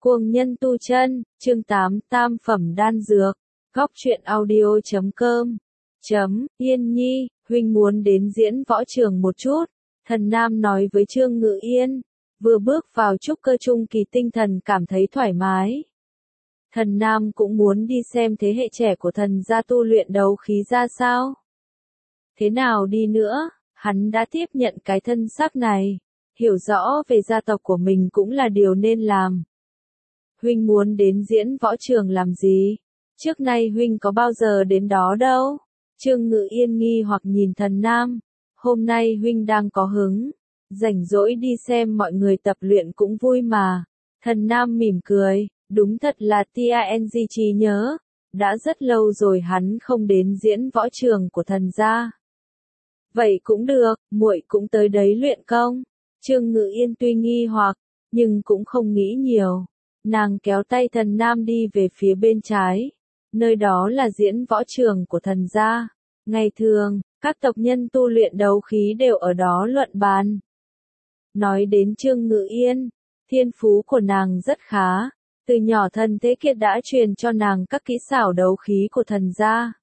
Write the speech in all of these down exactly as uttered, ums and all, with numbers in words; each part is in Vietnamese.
Cuồng nhân tu chân, chương tám tam phẩm đan dược, góc truyện audio chấm com. Chấm, Yên Nhi, huynh muốn đến diễn võ trường một chút, thần nam nói với Trương Ngự Yên, vừa bước vào trúc cơ trung kỳ tinh thần cảm thấy thoải mái. Thần nam cũng muốn đi xem thế hệ trẻ của thần gia tu luyện đấu khí ra sao. Thế nào đi nữa, hắn đã tiếp nhận cái thân xác này, hiểu rõ về gia tộc của mình cũng là điều nên làm. Huynh muốn đến diễn võ trường làm gì? Trước nay huynh có bao giờ đến đó đâu? Trương Ngự Yên nghi hoặc nhìn thần nam. Hôm nay huynh đang có hứng, rảnh rỗi đi xem mọi người tập luyện cũng vui mà. Thần nam mỉm cười, đúng thật là tang trí nhớ. Đã rất lâu rồi hắn không đến diễn võ trường của thần gia. Vậy cũng được, muội cũng tới đấy luyện công. Trương Ngự Yên tuy nghi hoặc, nhưng cũng không nghĩ nhiều. Nàng kéo tay thần nam đi về phía bên trái. Nơi đó là diễn võ trường của thần gia. Ngày thường, các tộc nhân tu luyện đấu khí đều ở đó luận bàn. Nói đến Trương Ngự Yên, thiên phú của nàng rất khá. Từ nhỏ thần Thế Kiệt đã truyền cho nàng các kỹ xảo đấu khí của thần gia.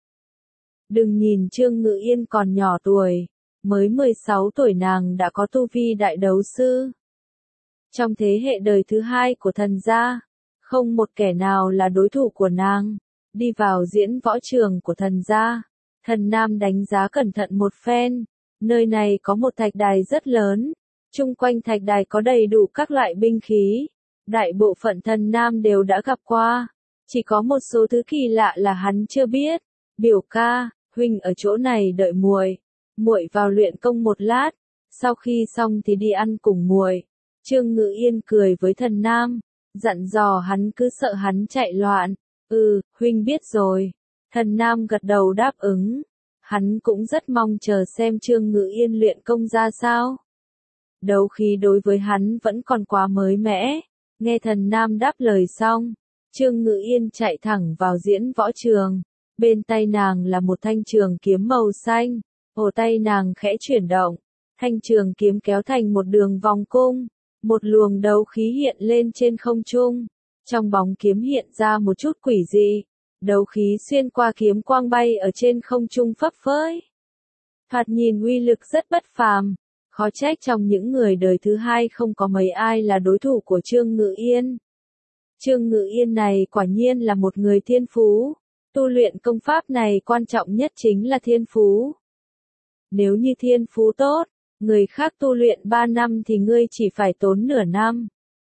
Đừng nhìn Trương Ngự Yên còn nhỏ tuổi, mới mười sáu tuổi nàng đã có tu vi đại đấu sư. Trong thế hệ đời thứ hai của thần gia, không một kẻ nào là đối thủ của nàng. Đi vào diễn võ trường của thần gia, thần nam đánh giá cẩn thận một phen. Nơi này có một thạch đài rất lớn, chung quanh thạch đài có đầy đủ các loại binh khí. Đại bộ phận thần nam đều đã gặp qua, chỉ có một số thứ kỳ lạ là hắn chưa biết. Biểu ca, huynh ở chỗ này đợi muội, muội vào luyện công một lát, sau khi xong thì đi ăn cùng muội. Trương Ngự Yên cười với thần nam, dặn dò hắn cứ sợ hắn chạy loạn. Ừ, huynh biết rồi. Thần nam gật đầu đáp ứng. Hắn cũng rất mong chờ xem Trương Ngự Yên luyện công ra sao. Đấu khí đối với hắn vẫn còn quá mới mẻ. Nghe thần nam đáp lời xong, Trương Ngự Yên chạy thẳng vào diễn võ trường. Bên tay nàng là một thanh trường kiếm màu xanh. Cổ tay nàng khẽ chuyển động, thanh trường kiếm kéo thành một đường vòng cung. Một luồng đấu khí hiện lên trên không trung. Trong bóng kiếm hiện ra một chút quỷ dị. Đấu khí xuyên qua kiếm quang bay ở trên không trung phấp phới. Thoạt nhìn uy lực rất bất phàm. Khó trách trong những người đời thứ hai không có mấy ai là đối thủ của Trương Ngự Yên. Trương Ngự Yên này quả nhiên là một người thiên phú. Tu luyện công pháp này quan trọng nhất chính là thiên phú. Nếu như thiên phú tốt, người khác tu luyện ba năm thì ngươi chỉ phải tốn nửa năm.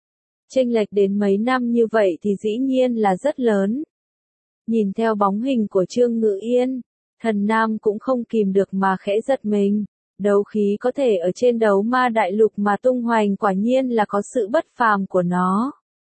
Chênh lệch đến mấy năm như vậy thì dĩ nhiên là rất lớn. Nhìn theo bóng hình của Trương Ngự Yên, thần nam cũng không kìm được mà khẽ giật mình. Đấu khí có thể ở trên đấu ma đại lục mà tung hoành quả nhiên là có sự bất phàm của nó.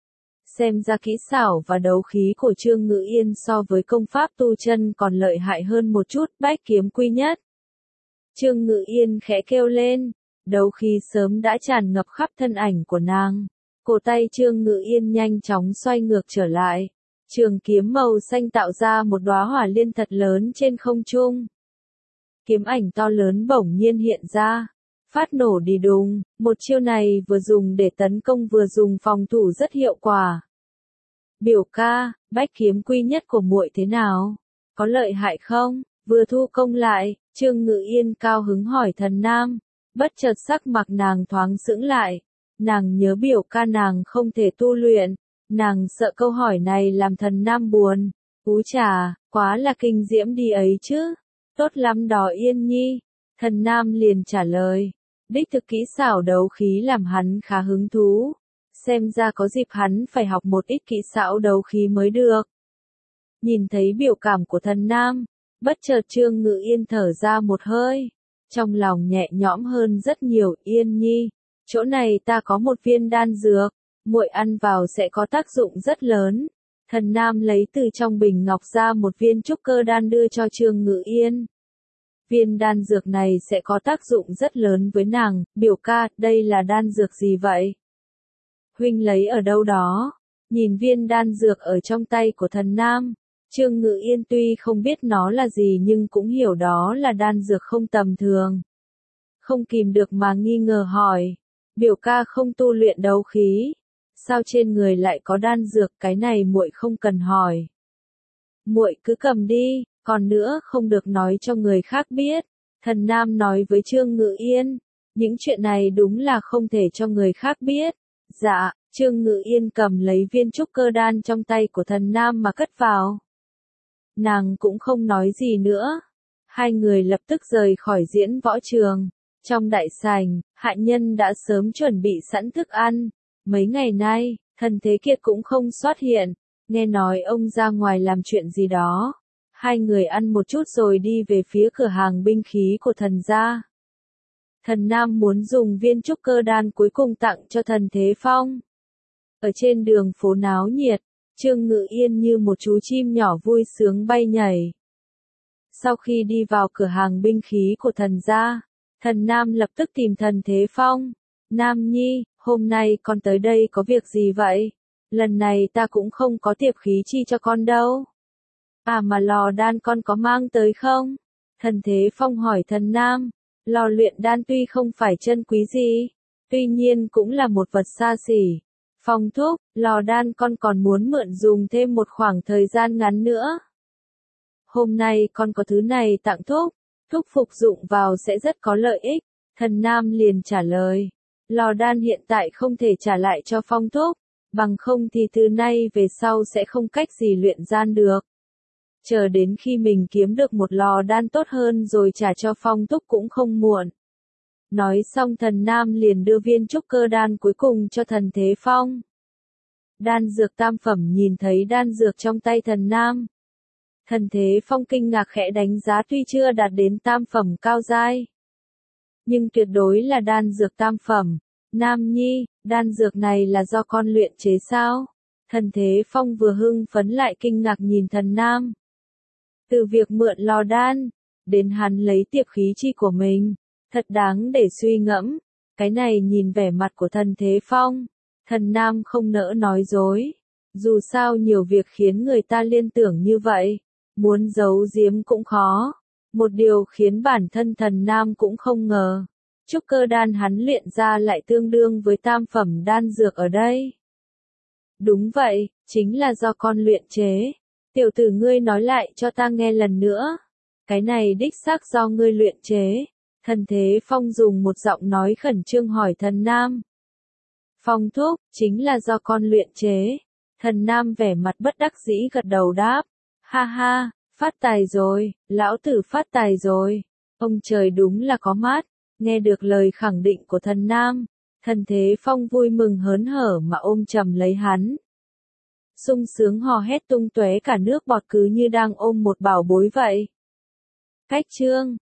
Xem ra kỹ xảo và đấu khí của Trương Ngự Yên so với công pháp tu chân còn lợi hại hơn một chút. Bách kiếm quy nhất. Trương Ngự Yên khẽ kêu lên, đấu khí sớm đã tràn ngập khắp thân ảnh của nàng. Cổ tay Trương Ngự Yên nhanh chóng xoay ngược trở lại. Trường kiếm màu xanh tạo ra một đóa hỏa liên thật lớn trên không trung. Kiếm ảnh to lớn bỗng nhiên hiện ra, phát nổ đi đùng. Một chiêu này vừa dùng để tấn công vừa dùng phòng thủ rất hiệu quả. Biểu ca, bách kiếm quy nhất của muội thế nào? Có lợi hại không? Vừa thu công lại, Trương Ngự Yên cao hứng hỏi thần nam. Bất chợt sắc mặt nàng thoáng sững lại. Nàng nhớ biểu ca nàng không thể tu luyện. Nàng sợ câu hỏi này làm thần nam buồn. Ú chà, quá là kinh diễm đi ấy chứ. Tốt lắm đó Yên Nhi. Thần nam liền trả lời. Đích thực kỹ xảo đấu khí làm hắn khá hứng thú. Xem ra có dịp hắn phải học một ít kỹ xảo đấu khí mới được. Nhìn thấy biểu cảm của thần nam, bất chợt Trương Ngự Yên thở ra một hơi. Trong lòng nhẹ nhõm hơn rất nhiều. Yên Nhi, chỗ này ta có một viên đan dược. Muội ăn vào sẽ có tác dụng rất lớn. Thần nam lấy từ trong bình ngọc ra một viên trúc cơ đan đưa cho Trương Ngự Yên. Viên đan dược này sẽ có tác dụng rất lớn với nàng. Biểu ca, đây là đan dược gì vậy? Huynh lấy ở đâu đó? Nhìn viên đan dược ở trong tay của thần nam. Trương Ngự Yên tuy không biết nó là gì nhưng cũng hiểu đó là đan dược không tầm thường. Không kìm được mà nghi ngờ hỏi. Biểu ca không tu luyện đấu khí. sao trên người lại có đan dược, cái này muội không cần hỏi. Muội cứ cầm đi, còn nữa không được nói cho người khác biết. Thần Nam nói với Trương Ngự Yên, những chuyện này đúng là không thể cho người khác biết. Dạ, Trương Ngự Yên cầm lấy viên trúc cơ đan trong tay của Thần Nam mà cất vào. Nàng cũng không nói gì nữa. Hai người lập tức rời khỏi diễn võ trường. Trong đại sảnh, hạ nhân đã sớm chuẩn bị sẵn thức ăn. Mấy ngày nay, Thần Thế Kiệt cũng không xuất hiện. Nghe nói ông ra ngoài làm chuyện gì đó. Hai người ăn một chút rồi đi về phía cửa hàng binh khí của thần gia. Thần Nam muốn dùng viên trúc cơ đan cuối cùng tặng cho Thần Thế Phong. Ở trên đường phố náo nhiệt, Trương Ngự Yên như một chú chim nhỏ vui sướng bay nhảy. Sau khi đi vào cửa hàng binh khí của thần gia, Thần Nam lập tức tìm Thần Thế Phong. Nam Nhi, hôm nay con tới đây có việc gì vậy? Lần này ta cũng không có tiệp khí chi cho con đâu. À mà lò đan con có mang tới không? Thần Thế Phong hỏi Thần Nam. Lò luyện đan tuy không phải chân quý gì, tuy nhiên cũng là một vật xa xỉ. Phong thúc, lò đan con còn muốn mượn dùng thêm một khoảng thời gian ngắn nữa. Hôm nay con có thứ này tặng thúc, thúc phục dụng vào sẽ rất có lợi ích. Thần Nam liền trả lời. Lò đan hiện tại không thể trả lại cho Phong thúc, bằng không thì từ nay về sau sẽ không cách gì luyện gian được. Chờ đến khi mình kiếm được một lò đan tốt hơn rồi trả cho Phong thúc cũng không muộn. Nói xong Thần Nam liền đưa viên trúc cơ đan cuối cùng cho Thần Thế Phong. Đan dược tam phẩm nhìn thấy đan dược trong tay Thần Nam. Thần Thế Phong kinh ngạc khẽ đánh giá tuy chưa đạt đến tam phẩm cao giai, nhưng tuyệt đối là đan dược tam phẩm. Nam Nhi, đan dược này là do con luyện chế sao? Thần Thế Phong vừa hưng phấn lại kinh ngạc nhìn Thần Nam. Từ việc mượn lò đan, đến hắn lấy tiệp khí chi của mình, thật đáng để suy ngẫm. Cái này nhìn vẻ mặt của Thần Thế Phong, Thần Nam không nỡ nói dối. Dù sao nhiều việc khiến người ta liên tưởng như vậy, muốn giấu giếm cũng khó. Một điều khiến bản thân Thần Nam cũng không ngờ, trúc cơ đan hắn luyện ra lại tương đương với tam phẩm đan dược ở đây. Đúng vậy, chính là do con luyện chế. Tiểu tử ngươi nói lại cho ta nghe lần nữa. Cái này đích xác do ngươi luyện chế. Thần Thế Phong dùng một giọng nói khẩn trương hỏi Thần Nam. Phong thúc, chính là do con luyện chế. Thần Nam vẻ mặt bất đắc dĩ gật đầu đáp. Ha ha, phát tài rồi, lão tử phát tài rồi. Ông trời đúng là có mắt. Nghe được lời khẳng định của Thần Nam, Thần Thế Phong vui mừng hớn hở mà ôm chầm lấy hắn. Sung sướng hò hét tung tóe cả nước bọt cứ như đang ôm một bảo bối vậy. Cách chương